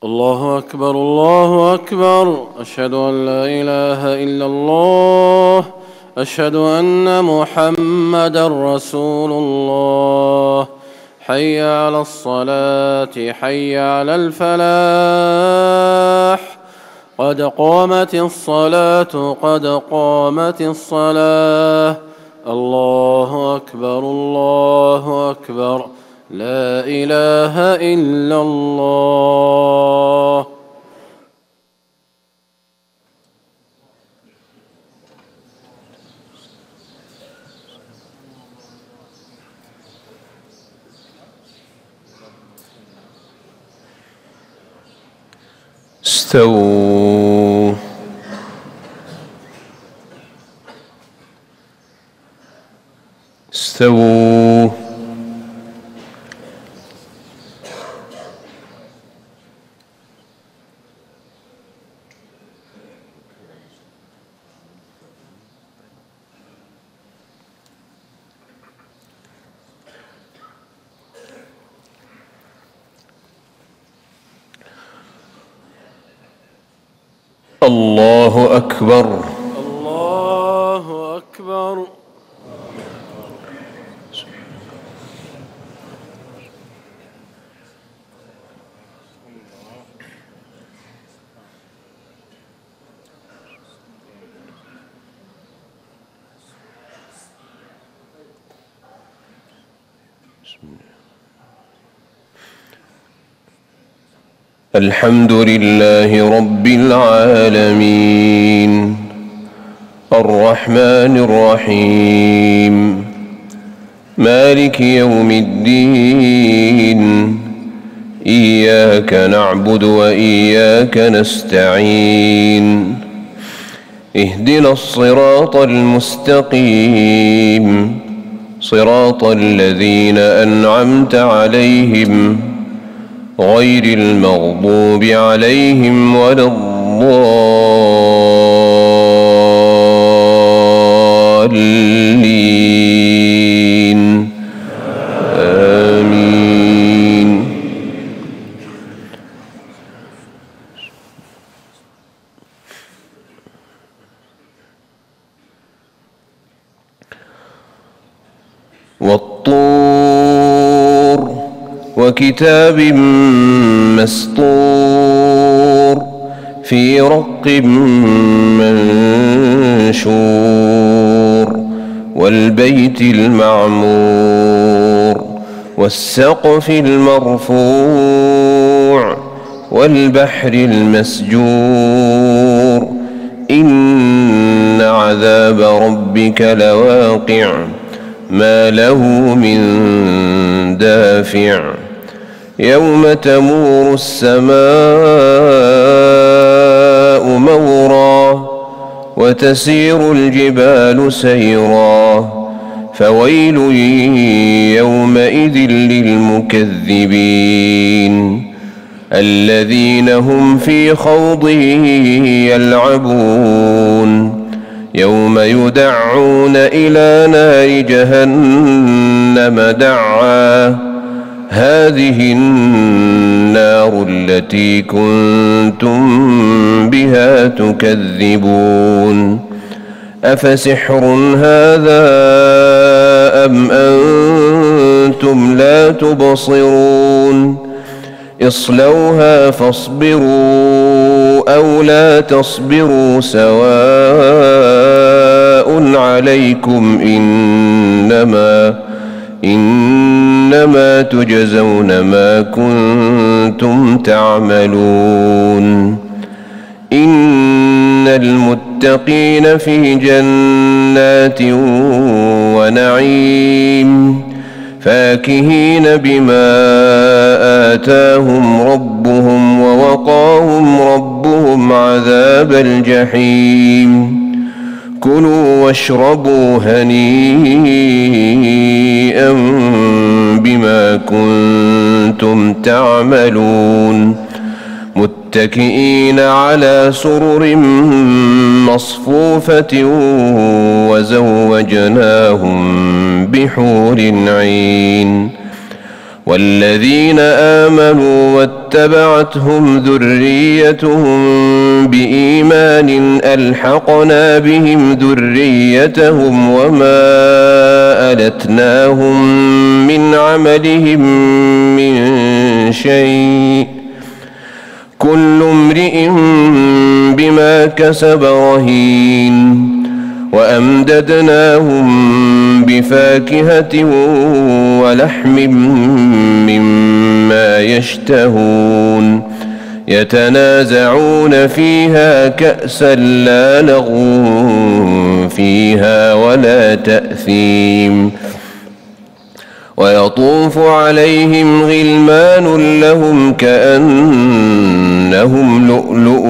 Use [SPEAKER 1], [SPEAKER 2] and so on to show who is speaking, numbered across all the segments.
[SPEAKER 1] الله أكبر الله أكبر. أشهد أن لا إله إلا الله. أشهد أن محمدا رسول الله. حي على الصلاة حي على الفلاح. قد قامت الصلاة قد قامت الصلاة. الله أكبر الله أكبر. لا إله إلا الله.
[SPEAKER 2] استووا استووا. الله أكبر
[SPEAKER 1] الله أكبر.
[SPEAKER 2] الحمد لله رب العالمين الرحمن الرحيم مالك يوم الدين. إياك نعبد وإياك نستعين. اهدنا الصراط المستقيم صراط الذين أنعمت عليهم غير المغضوب عليهم ولا الضالين. آمين. والطور وكتاب مسطور في رق منشور والبيت المعمور والسقف المرفوع والبحر المسجور. إن عذاب ربك لواقع ما له من دافع. يوم تمور السماء مورا وتسير الجبال سيرا. فويل يومئذ للمكذبين الذين هم في خوض يلعبون. يوم يدعون إلى نار جهنم دعا. هذه النار التي كنتم بها تكذبون. أفسحر هذا أم أنتم لا تبصرون. اصلوها فاصبروا أو لا تصبروا سواء عليكم إنما تجزون ما كنتم تعملون. إن المتقين في جنات ونعيم فاكهين بما آتاهم ربهم ووقاهم ربهم عذاب الجحيم. كلوا واشربوا هنيئا بما كنتم تعملون. متكئين على سرر مصفوفة وزوجناهم بحور عين. والذين آمنوا واتبعتهم ذريتهم بإيمان ألحقنا بهم ذريتهم وما ألتناهم من عملهم من شيء كل امرئ بما كسب رهين وأمددناهم بفاكهة ولحم مما يشتهون يتنازعون فيها كأسا لا لغو فيها ولا تأثيم ويطوف عليهم غلمان لهم كأنهم لؤلؤ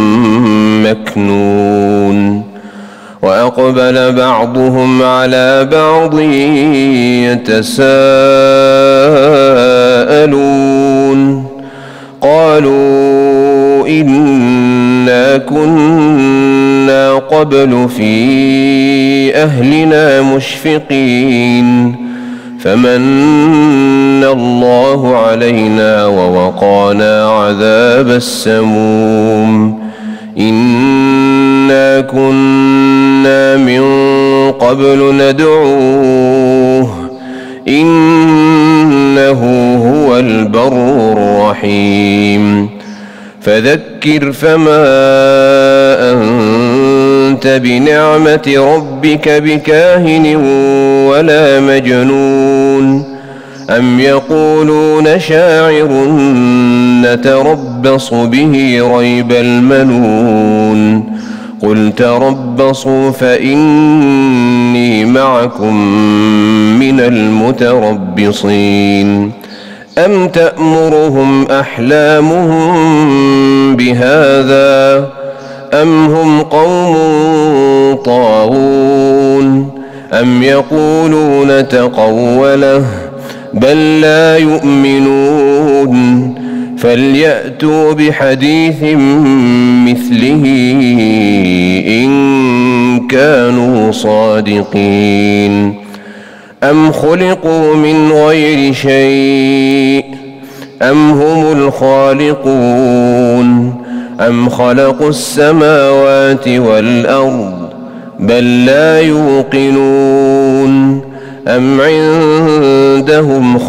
[SPEAKER 2] مكنون وأقبل بعضهم على بعض يتساءلون قالوا إنا كنا قبل في أهلنا مشفقين فمن الله علينا ووقانا عذاب السموم إنا كنا من قبل ندعوه إنه هو البر الرحيم فذكر فما أنت بنعمة ربك بكاهن ولا مجنون أم يقولون شاعر نتربص به ريب المنون قل تربصوا فإني معكم من المتربصين أم تأمرهم أحلامهم بهذا أم هم قوم طاغون أم يقولون تقوله بل لا يؤمنون فليأتوا بحديث مثله إن كانوا صادقين أم خلقوا من غير شيء أم هم الخالقون أم خلقوا السماوات والأرض بل لا يوقنون أم عندهم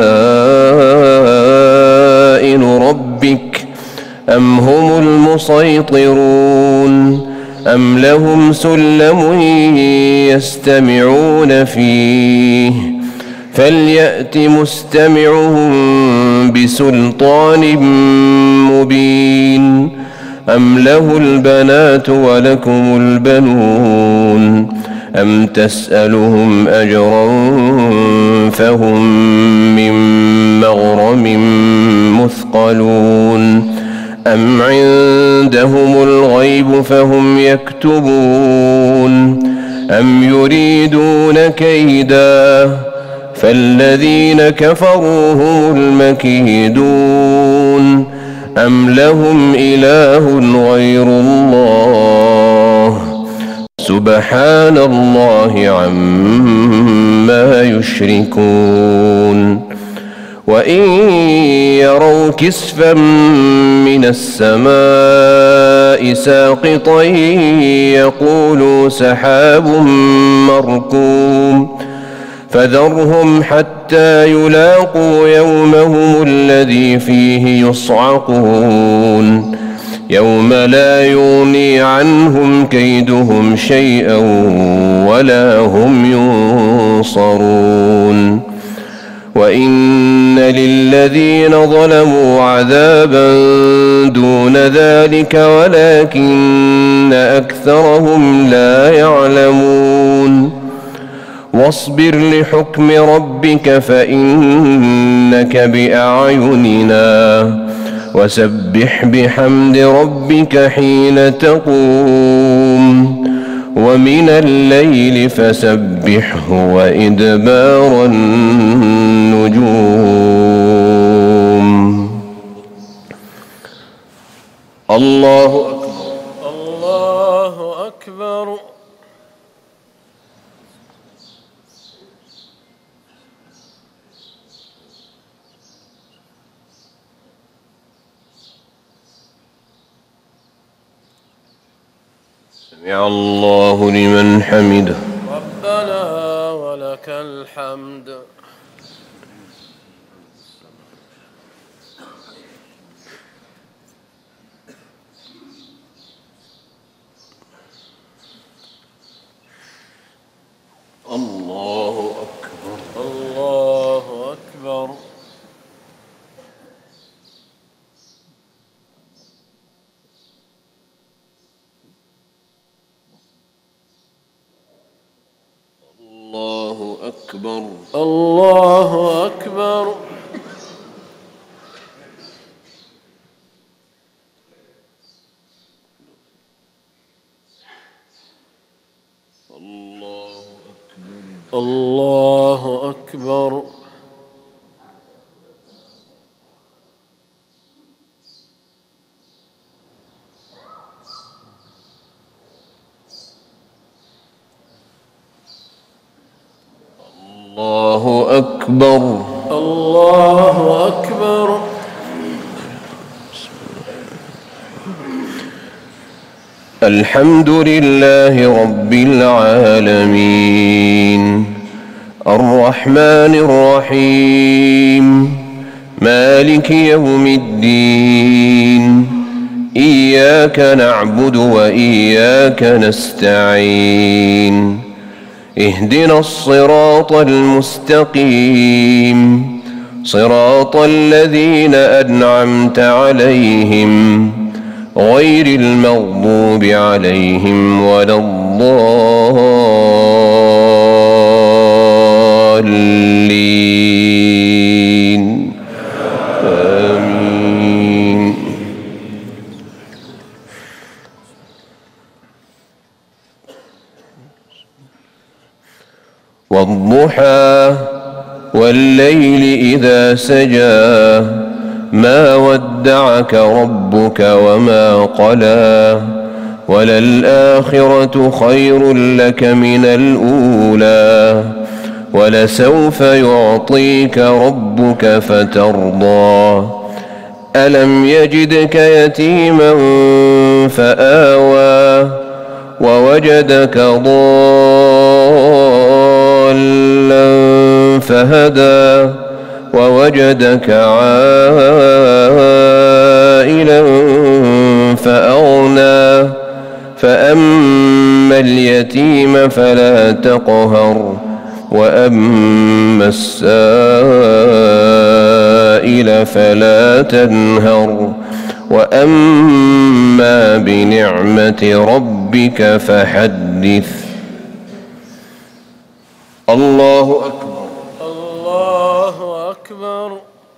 [SPEAKER 2] خزائن ربك أم هم المسيطرون أم لهم سلم يستمعون فيه فليأت مستمعهم بسلطان مبين أم له البنات ولكم البنون أم تسألهم أجرا فهم من مغرم مثقلون أم عندهم الغيب فهم يكتبون أم يريدون كيدا فالذين كفروا هم المكيدون أم لهم إله غير الله سبحان الله عما يشركون وإن يروا كسفا من السماء ساقطا يقولوا سحاب مركوم فذرهم حتى يلاقوا يومهم الذي فيه يصعقون يوم لا يغني عنهم كيدهم شيئا ولا هم ينصرون وإن للذين ظلموا عذابا دون ذلك ولكن أكثرهم لا يعلمون واصبر لحكم ربك فإنك بأعيننا وسبح بحمد ربك حين تقوم ومن الليل فسبحه وإدبار النجوم الله أكبر
[SPEAKER 1] الله أكبر.
[SPEAKER 2] سمع الله لمن حمده.
[SPEAKER 1] ربنا ولك الحمد.
[SPEAKER 2] الله أكبر.
[SPEAKER 1] الله أكبر.
[SPEAKER 2] الله أكبر.
[SPEAKER 1] الله أكبر. الله أكبر.
[SPEAKER 2] الله أكبر.
[SPEAKER 1] الله أكبر.
[SPEAKER 2] الحمد لله رب العالمين الرحمن الرحيم مالك يوم الدين إياك نعبد وإياك نستعين اهدنا الصراط المستقيم صراط الذين أنعمت عليهم غير المغضوب عليهم ولا الضالين آمين. والضحى والليل إذا سجى ما ودعك ربك وما قلى وللآخرة خير لك من الأولى ولسوف يعطيك ربك فترضى ألم يجدك يتيما فآوى ووجدك ضالا فهدى ووجدك عائلا فأغنى فأما اليتيم فلا تقهر وأما السائل فلا تنهر وأما بنعمة ربك فحدث. الله أكبر.
[SPEAKER 1] الله أكبر.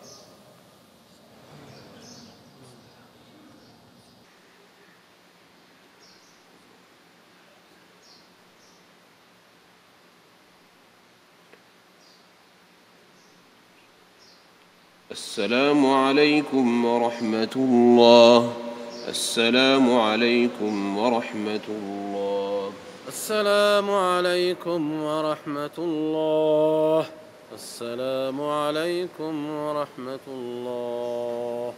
[SPEAKER 2] السلام عليكم ورحمة الله. السلام عليكم ورحمة الله.
[SPEAKER 1] السلام عليكم ورحمة الله. السلام عليكم ورحمة الله.